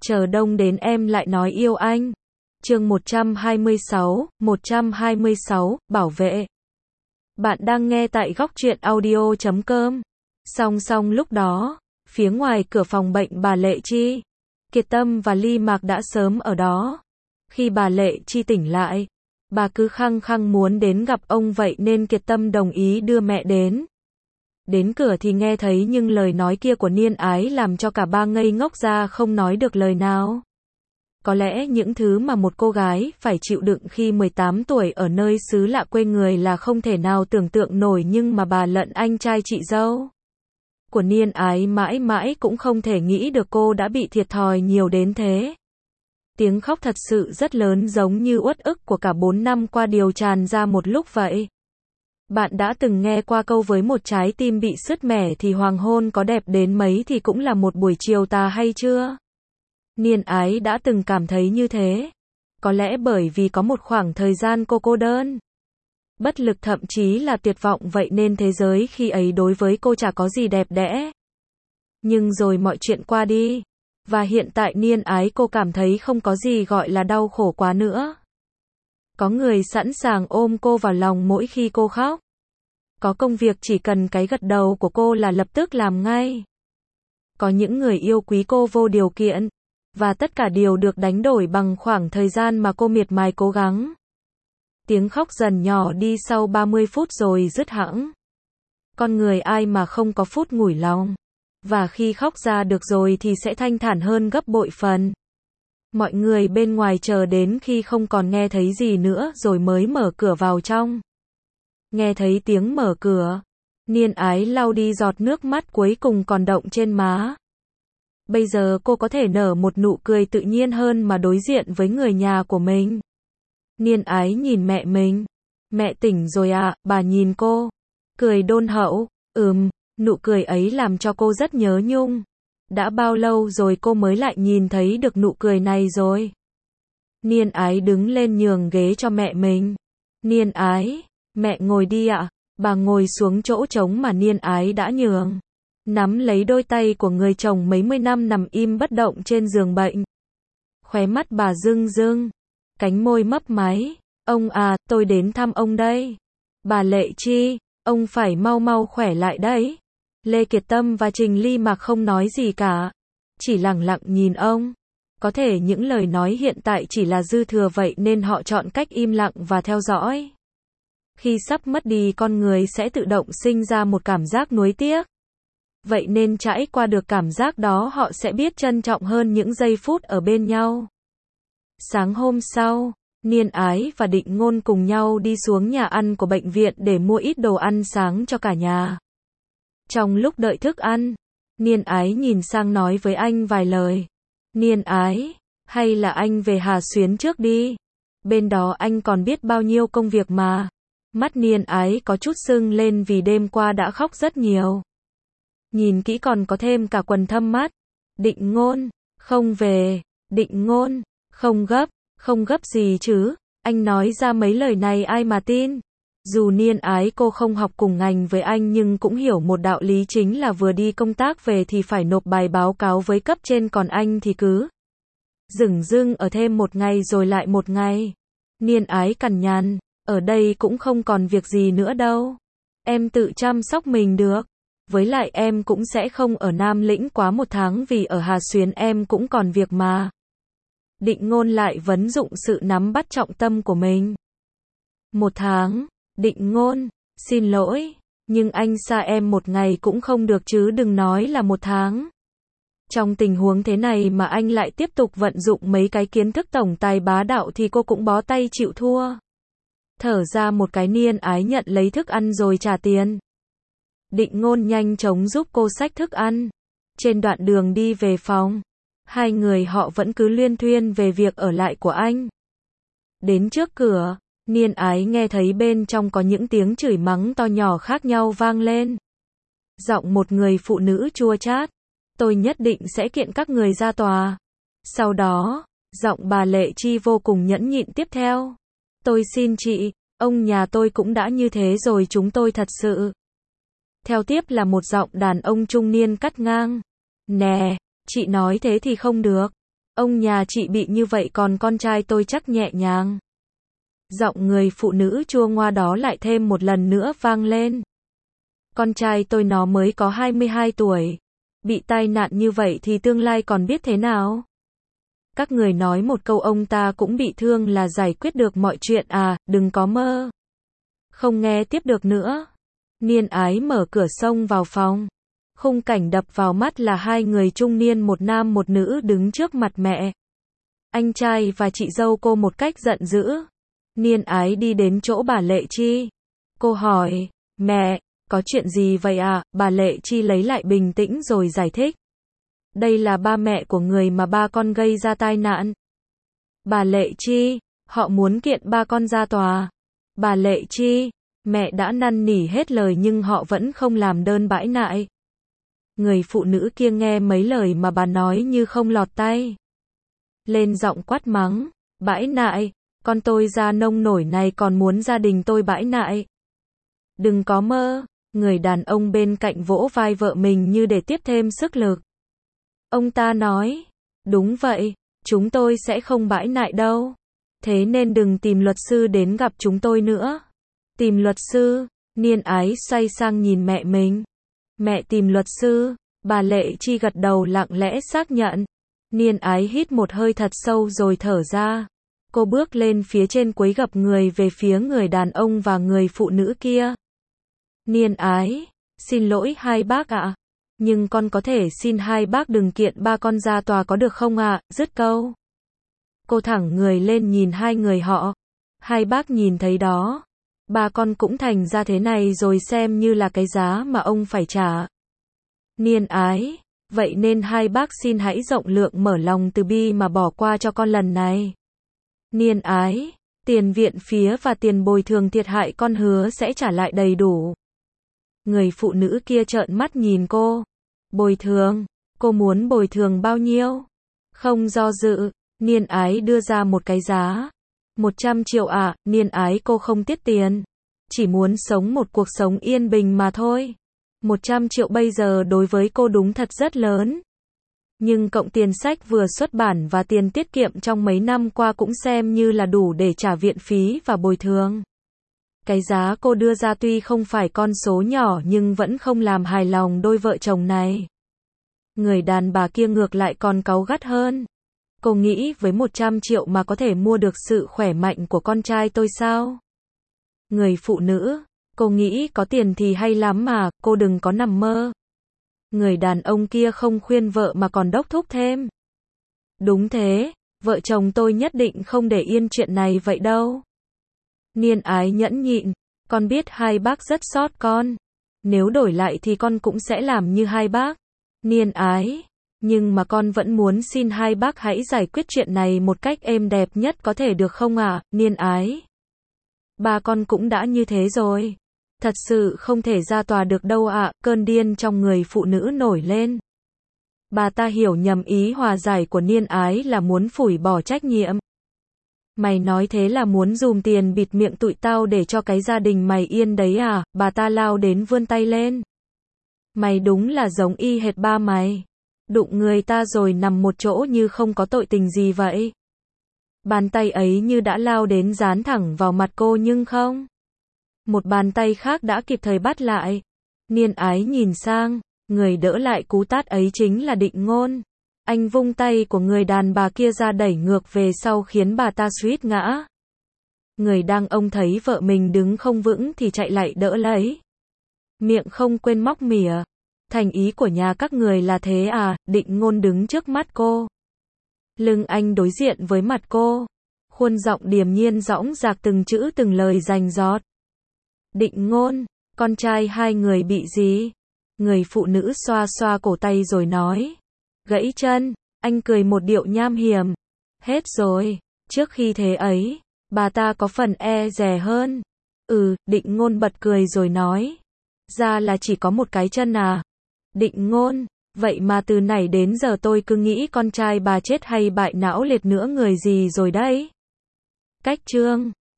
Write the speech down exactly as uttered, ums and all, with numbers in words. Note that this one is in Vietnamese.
chờ đông đến em lại nói yêu anh. Chương một trăm hai mươi sáu, một trăm hai mươi sáu, bảo vệ. Bạn đang nghe tại góc truyện audio chấm com. Song song lúc đó, phía ngoài cửa phòng bệnh bà Lệ Chi, Kiệt Tâm và Ly Mạc đã sớm ở đó. Khi bà Lệ Chi tỉnh lại, bà cứ khăng khăng muốn đến gặp ông vậy nên Kiệt Tâm đồng ý đưa mẹ đến. Đến cửa thì nghe thấy nhưng lời nói kia của Niên Ái làm cho cả ba ngây ngốc ra không nói được lời nào. Có lẽ những thứ mà một cô gái phải chịu đựng khi mười tám tuổi ở nơi xứ lạ quê người là không thể nào tưởng tượng nổi, nhưng mà bà lẫn anh trai chị dâu của Niên Ái mãi mãi cũng không thể nghĩ được cô đã bị thiệt thòi nhiều đến thế. Tiếng khóc thật sự rất lớn, giống như uất ức của cả bốn năm qua điều tràn ra một lúc vậy. Bạn đã từng nghe qua câu với một trái tim bị sứt mẻ thì hoàng hôn có đẹp đến mấy thì cũng là một buổi chiều tà hay chưa? Niên Ái đã từng cảm thấy như thế. Có lẽ bởi vì có một khoảng thời gian cô cô đơn, bất lực, thậm chí là tuyệt vọng, vậy nên thế giới khi ấy đối với cô chả có gì đẹp đẽ. Nhưng rồi mọi chuyện qua đi, và hiện tại Niên Ái cô cảm thấy không có gì gọi là đau khổ quá nữa. Có người sẵn sàng ôm cô vào lòng mỗi khi cô khóc. Có công việc chỉ cần cái gật đầu của cô là lập tức làm ngay. Có những người yêu quý cô vô điều kiện. Và tất cả đều được đánh đổi bằng khoảng thời gian mà cô miệt mài cố gắng. Tiếng khóc dần nhỏ đi sau ba mươi phút rồi dứt hẳn. Con người ai mà không có phút ngủi lòng. Và khi khóc ra được rồi thì sẽ thanh thản hơn gấp bội phần. Mọi người bên ngoài chờ đến khi không còn nghe thấy gì nữa rồi mới mở cửa vào trong. Nghe thấy tiếng mở cửa, Niên Ái lau đi giọt nước mắt cuối cùng còn đọng trên má. Bây giờ cô có thể nở một nụ cười tự nhiên hơn mà đối diện với người nhà của mình. Niên Ái nhìn mẹ mình. Mẹ tỉnh rồi à? Bà nhìn cô, cười đôn hậu. Ừm, nụ cười ấy làm cho cô rất nhớ nhung. Đã bao lâu rồi cô mới lại nhìn thấy được nụ cười này rồi? Niên Ái đứng lên nhường ghế cho mẹ mình. Niên Ái, mẹ ngồi đi ạ. Bà ngồi xuống chỗ trống mà Niên Ái đã nhường. Nắm lấy đôi tay của người chồng mấy mươi năm nằm im bất động trên giường bệnh. Khóe mắt bà rưng rưng, cánh môi mấp máy. Ông à, tôi đến thăm ông đây. Bà Lệ Chi, ông phải mau mau khỏe lại đấy. Lê Kiệt Tâm và Trình Ly Mạc không nói gì cả, chỉ lặng lặng nhìn ông. Có thể những lời nói hiện tại chỉ là dư thừa, vậy nên họ chọn cách im lặng và theo dõi. Khi sắp mất đi, con người sẽ tự động sinh ra một cảm giác nuối tiếc. Vậy nên trải qua được cảm giác đó, họ sẽ biết trân trọng hơn những giây phút ở bên nhau. Sáng hôm sau, Niên Ái và Định Ngôn cùng nhau đi xuống nhà ăn của bệnh viện để mua ít đồ ăn sáng cho cả nhà. Trong lúc đợi thức ăn, Niên Ái nhìn sang nói với anh vài lời. Niên Ái, hay là anh về Hà Xuyến trước đi. Bên đó anh còn biết bao nhiêu công việc mà. Mắt Niên Ái có chút sưng lên vì đêm qua đã khóc rất nhiều. Nhìn kỹ còn có thêm cả quầng thâm mắt. Định Ngôn, không về. Định Ngôn, không gấp, không gấp gì chứ. Anh nói ra mấy lời này ai mà tin. Dù Niên Ái cô không học cùng ngành với anh nhưng cũng hiểu một đạo lý, chính là vừa đi công tác về thì phải nộp bài báo cáo với cấp trên, còn anh thì cứ dửng dưng ở thêm một ngày rồi lại một ngày. Niên Ái cằn nhằn, ở đây cũng không còn việc gì nữa đâu. Em tự chăm sóc mình được. Với lại em cũng sẽ không ở Nam Lĩnh quá một tháng vì ở Hà Xuyến em cũng còn việc mà. Định Ngôn lại vấn dụng sự nắm bắt trọng tâm của mình. Một tháng. Định Ngôn, xin lỗi, nhưng anh xa em một ngày cũng không được chứ đừng nói là một tháng. Trong tình huống thế này mà anh lại tiếp tục vận dụng mấy cái kiến thức tổng tài bá đạo thì cô cũng bó tay chịu thua. Thở ra một cái, Niên Ái nhận lấy thức ăn rồi trả tiền. Định Ngôn nhanh chóng giúp cô xách thức ăn. Trên đoạn đường đi về phòng, hai người họ vẫn cứ luyên thuyên về việc ở lại của anh. Đến trước cửa, Niên Ái nghe thấy bên trong có những tiếng chửi mắng to nhỏ khác nhau vang lên. Giọng một người phụ nữ chua chát. Tôi nhất định sẽ kiện các người ra tòa. Sau đó, giọng bà Lệ Chi vô cùng nhẫn nhịn tiếp theo. Tôi xin chị, ông nhà tôi cũng đã như thế rồi, chúng tôi thật sự. Theo tiếp là một giọng đàn ông trung niên cắt ngang. Nè, chị nói thế thì không được. Ông nhà chị bị như vậy còn con trai tôi chắc nhẹ nhàng. Giọng người phụ nữ chua ngoa đó lại thêm một lần nữa vang lên. Con trai tôi nó mới có hai mươi hai tuổi. Bị tai nạn như vậy thì tương lai còn biết thế nào? Các người nói một câu ông ta cũng bị thương là giải quyết được mọi chuyện à, đừng có mơ. Không nghe tiếp được nữa. Niên Ái mở cửa xông vào phòng. Khung cảnh đập vào mắt là hai người trung niên một nam một nữ đứng trước mặt mẹ. Anh trai và chị dâu cô một cách giận dữ. Niên Ái đi đến chỗ bà Lệ Chi. Cô hỏi, mẹ, có chuyện gì vậy à? Bà Lệ Chi lấy lại bình tĩnh rồi giải thích. Đây là ba mẹ của người mà ba con gây ra tai nạn. Bà Lệ Chi, họ muốn kiện ba con ra tòa. Bà Lệ Chi, mẹ đã năn nỉ hết lời nhưng họ vẫn không làm đơn bãi nại. Người phụ nữ kia nghe mấy lời mà bà nói như không lọt tai. Lên giọng quát mắng, bãi nại, con tôi ra nông nổi này còn muốn gia đình tôi bãi nại. Đừng có mơ, người đàn ông bên cạnh vỗ vai vợ mình như để tiếp thêm sức lực. Ông ta nói, đúng vậy, chúng tôi sẽ không bãi nại đâu. Thế nên đừng tìm luật sư đến gặp chúng tôi nữa. Tìm luật sư, Niên Ái xoay sang nhìn mẹ mình. Mẹ tìm luật sư, bà Lệ Chi gật đầu lặng lẽ xác nhận. Niên Ái hít một hơi thật sâu rồi thở ra. Cô bước lên phía trên quấy gập người về phía người đàn ông và người phụ nữ kia. Niên Ái, xin lỗi hai bác ạ. Nhưng con có thể xin hai bác đừng kiện ba con ra tòa có được không ạ? Dứt câu. Cô thẳng người lên nhìn hai người họ. Hai bác nhìn thấy đó. Ba con cũng thành ra thế này rồi xem như là cái giá mà ông phải trả. Niên Ái, vậy nên hai bác xin hãy rộng lượng mở lòng từ bi mà bỏ qua cho con lần này. Niên Ái, tiền viện phí và tiền bồi thường thiệt hại con hứa sẽ trả lại đầy đủ. Người phụ nữ kia trợn mắt nhìn cô. Bồi thường, cô muốn bồi thường bao nhiêu? Không do dự, Niên Ái đưa ra một cái giá. một trăm triệu ạ, à, Niên Ái cô không tiết tiền. Chỉ muốn sống một cuộc sống yên bình mà thôi. một trăm triệu bây giờ đối với cô đúng thật rất lớn. Nhưng cộng tiền sách vừa xuất bản và tiền tiết kiệm trong mấy năm qua cũng xem như là đủ để trả viện phí và bồi thường. Cái giá cô đưa ra tuy không phải con số nhỏ nhưng vẫn không làm hài lòng đôi vợ chồng này. Người đàn bà kia ngược lại còn cáu gắt hơn. Cô nghĩ với một trăm triệu mà có thể mua được sự khỏe mạnh của con trai tôi sao? Người phụ nữ, cô nghĩ có tiền thì hay lắm mà, cô đừng có nằm mơ. Người đàn ông kia không khuyên vợ mà còn đốc thúc thêm. Đúng thế, vợ chồng tôi nhất định không để yên chuyện này vậy đâu. Niên Ái nhẫn nhịn, con biết hai bác rất xót con. Nếu đổi lại thì con cũng sẽ làm như hai bác. Niên Ái, nhưng mà con vẫn muốn xin hai bác hãy giải quyết chuyện này một cách êm đẹp nhất có thể được không ạ? À? Niên Ái, ba con cũng đã như thế rồi. Thật sự không thể ra tòa được đâu ạ. À. Cơn điên trong người phụ nữ nổi lên. Bà ta hiểu nhầm ý hòa giải của Niên Ái là muốn phủi bỏ trách nhiệm. Mày nói thế là muốn dùm tiền bịt miệng tụi tao để cho cái gia đình mày yên đấy à? Bà ta lao đến vươn tay lên. Mày đúng là giống y hệt ba mày. Đụng người ta rồi nằm một chỗ như không có tội tình gì vậy. Bàn tay ấy như đã lao đến dán thẳng vào mặt cô nhưng không. Một bàn tay khác đã kịp thời bắt lại. Niên Ái nhìn sang, người đỡ lại cú tát ấy chính là Định Ngôn. Anh vung tay của người đàn bà kia ra đẩy ngược về sau khiến bà ta suýt ngã. Người đàn ông thấy vợ mình đứng không vững thì chạy lại đỡ lấy. Miệng không quên móc mỉa. Thành ý của nhà các người là thế à? Định Ngôn đứng trước mắt cô. Lưng anh đối diện với mặt cô. Khuôn giọng điềm nhiên dõng dạc từng chữ từng lời rành rọt. Định Ngôn, con trai hai người bị gì? Người phụ nữ xoa xoa cổ tay rồi nói. Gãy chân, anh cười một điệu nham hiểm. Hết rồi, trước khi thế ấy, bà ta có phần e dè hơn. Ừ, Định Ngôn bật cười rồi nói. Ra là chỉ có một cái chân à? Định Ngôn, vậy mà từ nãy đến giờ tôi cứ nghĩ con trai bà chết hay bại não liệt nữa người gì rồi đấy. Cách chương